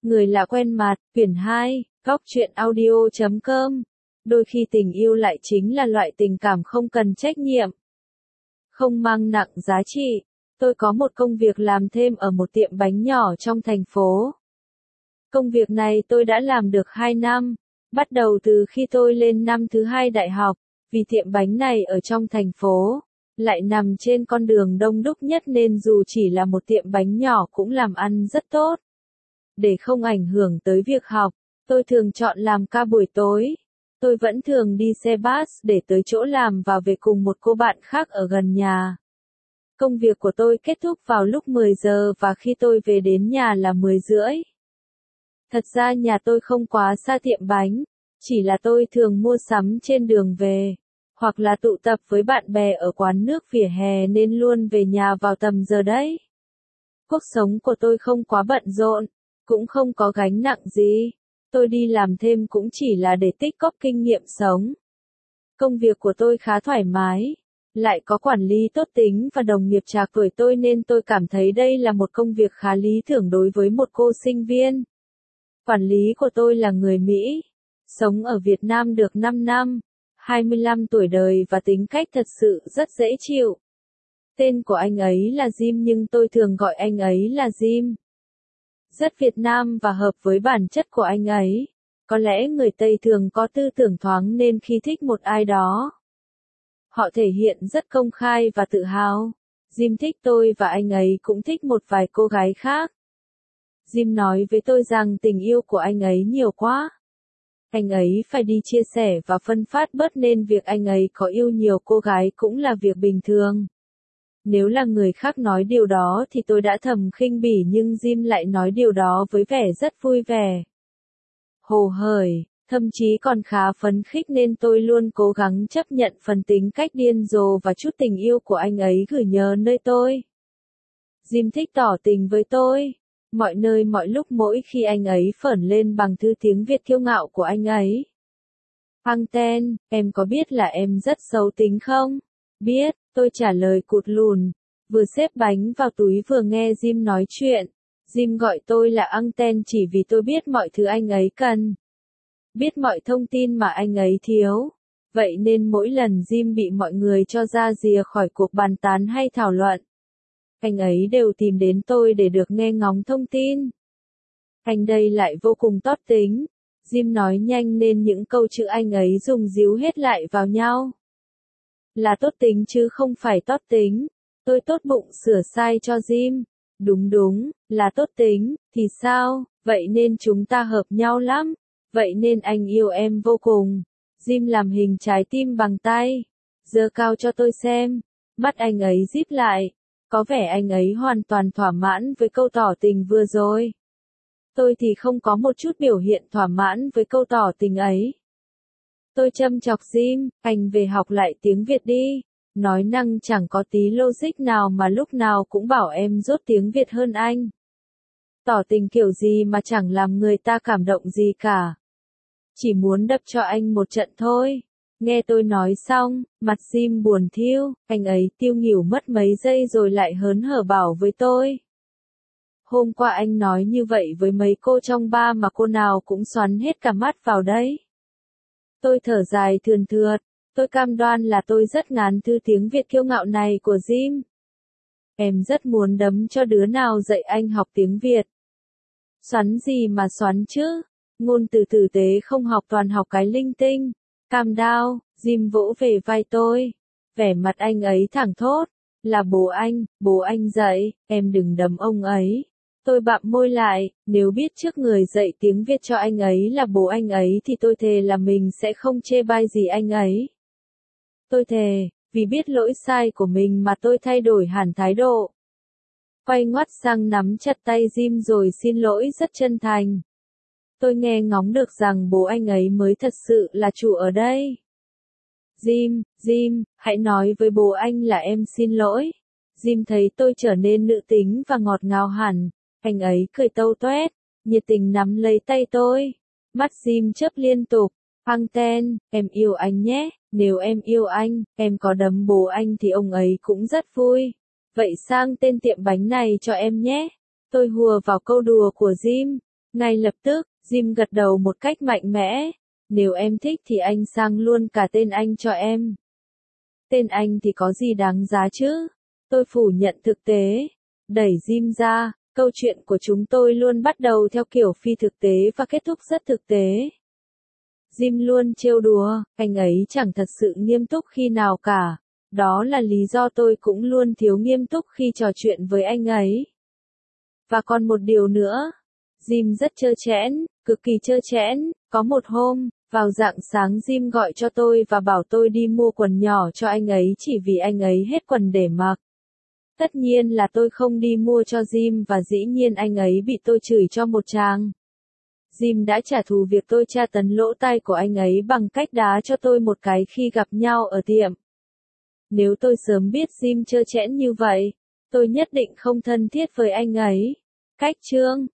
Người lạ quen mặt, quyển 2, góc truyện audio.com. Đôi khi tình yêu lại chính là loại tình cảm không cần trách nhiệm, không mang nặng giá trị. Tôi có một công việc làm thêm ở một tiệm bánh nhỏ trong thành phố. Công việc này tôi đã làm được 2 năm, bắt đầu từ khi tôi lên năm thứ 2 đại học, vì tiệm bánh này ở trong thành phố, lại nằm trên con đường đông đúc nhất nên dù chỉ là một tiệm bánh nhỏ cũng làm ăn rất tốt. Để không ảnh hưởng tới việc học, tôi thường chọn làm ca buổi tối. Tôi vẫn thường đi xe bus để tới chỗ làm và về cùng một cô bạn khác ở gần nhà. Công việc của tôi kết thúc vào lúc 10 giờ và khi tôi về đến nhà là 10 rưỡi. Thật ra nhà tôi không quá xa tiệm bánh, chỉ là tôi thường mua sắm trên đường về, hoặc là tụ tập với bạn bè ở quán nước vỉa hè nên luôn về nhà vào tầm giờ đấy. Cuộc sống của tôi không quá bận rộn, cũng không có gánh nặng gì. Tôi đi làm thêm cũng chỉ là để tích cóp kinh nghiệm sống. Công việc của tôi khá thoải mái, lại có quản lý tốt tính và đồng nghiệp trạc tuổi tôi nên tôi cảm thấy đây là một công việc khá lý tưởng đối với một cô sinh viên. Quản lý của tôi là người Mỹ, sống ở Việt Nam được 5 năm, 25 tuổi đời và tính cách thật sự rất dễ chịu. Tên của anh ấy là Jim nhưng tôi thường gọi anh ấy là Jim. Rất Việt Nam và hợp với bản chất của anh ấy. Có lẽ người Tây thường có tư tưởng thoáng nên khi thích một ai đó, họ thể hiện rất công khai và tự hào. Jim thích tôi và anh ấy cũng thích một vài cô gái khác. Jim nói với tôi rằng tình yêu của anh ấy nhiều quá. Anh ấy phải đi chia sẻ và phân phát bớt nên việc anh ấy có yêu nhiều cô gái cũng là việc bình thường. Nếu là người khác nói điều đó thì tôi đã thầm khinh bỉ nhưng Jim lại nói điều đó với vẻ rất vui vẻ. Hồ hởi, thậm chí còn khá phấn khích nên tôi luôn cố gắng chấp nhận phần tính cách điên rồ và chút tình yêu của anh ấy gửi nhờ nơi tôi. Jim thích tỏ tình với tôi, mọi nơi mọi lúc mỗi khi anh ấy phởn lên bằng thứ tiếng Việt kiêu ngạo của anh ấy. Anten, em có biết là em rất xấu tính không? Biết, tôi trả lời cụt lùn, vừa xếp bánh vào túi vừa nghe Jim nói chuyện. Jim gọi tôi là Anten chỉ vì tôi biết mọi thứ anh ấy cần. Biết mọi thông tin mà anh ấy thiếu. Vậy nên mỗi lần Jim bị mọi người cho ra rìa khỏi cuộc bàn tán hay thảo luận, anh ấy đều tìm đến tôi để được nghe ngóng thông tin. Anh đây lại vô cùng tốt tính. Jim nói nhanh nên những câu chữ anh ấy dùng díu hết lại vào nhau. Là tốt tính chứ không phải tốt tính. Tôi tốt bụng sửa sai cho Jim. Đúng, là tốt tính, thì sao, vậy nên chúng ta hợp nhau lắm. Vậy nên anh yêu em vô cùng. Jim làm hình trái tim bằng tay, giơ cao cho tôi xem. Mắt anh ấy díp lại. Có vẻ anh ấy hoàn toàn thỏa mãn với câu tỏ tình vừa rồi. Tôi thì không có một chút biểu hiện thỏa mãn với câu tỏ tình ấy. Tôi châm chọc Jim, anh về học lại tiếng Việt đi. Nói năng chẳng có tí logic nào mà lúc nào cũng bảo em dốt tiếng Việt hơn anh. Tỏ tình kiểu gì mà chẳng làm người ta cảm động gì cả. Chỉ muốn đập cho anh một trận thôi. Nghe tôi nói xong, mặt Jim buồn thiu, anh ấy tiêu nghỉu mất mấy giây rồi lại hớn hở bảo với tôi. Hôm qua anh nói như vậy với mấy cô trong ba mà cô nào cũng xoắn hết cả mắt vào đấy. Tôi thở dài thườn thượt, tôi cam đoan là tôi rất ngán thứ tiếng Việt kiêu ngạo này của Jim. Em rất muốn đấm cho đứa nào dạy anh học tiếng Việt. Xoắn gì mà xoắn chứ, ngôn từ tử tế không học toàn học cái linh tinh. Calm down, Jim vỗ về vai tôi. Vẻ mặt anh ấy thẳng thốt, là bố anh dạy, em đừng đấm ông ấy. Tôi bặm môi lại, nếu biết trước người dạy tiếng Việt cho anh ấy là bố anh ấy thì tôi thề là mình sẽ không chê bai gì anh ấy. Tôi thề, vì biết lỗi sai của mình mà tôi thay đổi hẳn thái độ. Quay ngoắt sang nắm chặt tay Jim rồi xin lỗi rất chân thành. Tôi nghe ngóng được rằng bố anh ấy mới thật sự là chủ ở đây. Jim, hãy nói với bố anh là em xin lỗi. Jim thấy tôi trở nên nữ tính và ngọt ngào hẳn. Anh ấy cười tâu toét, nhiệt tình nắm lấy tay tôi. Mắt Jim chớp liên tục. Anten, em yêu anh nhé. Nếu em yêu anh, em có đấm bố anh thì ông ấy cũng rất vui. Vậy sang tên tiệm bánh này cho em nhé. Tôi hùa vào câu đùa của Jim. Ngay lập tức, Jim gật đầu một cách mạnh mẽ. Nếu em thích thì anh sang luôn cả tên anh cho em. Tên anh thì có gì đáng giá chứ? Tôi phủ nhận thực tế. Đẩy Jim ra, câu chuyện của chúng tôi luôn bắt đầu theo kiểu phi thực tế và kết thúc rất thực tế. Jim luôn trêu đùa, anh ấy chẳng thật sự nghiêm túc khi nào cả. Đó là lý do tôi cũng luôn thiếu nghiêm túc khi trò chuyện với anh ấy. Và còn một điều nữa. Jim rất trơ trẽn, cực kỳ trơ trẽn. Có một hôm, vào rạng sáng Jim gọi cho tôi và bảo tôi đi mua quần nhỏ cho anh ấy chỉ vì anh ấy hết quần để mặc. Tất nhiên là tôi không đi mua cho Jim và dĩ nhiên anh ấy bị tôi chửi cho một tràng. Jim đã trả thù việc tôi tra tấn lỗ tai của anh ấy bằng cách đá cho tôi một cái khi gặp nhau ở tiệm. Nếu tôi sớm biết Jim trơ trẽn như vậy, tôi nhất định không thân thiết với anh ấy. Cách chương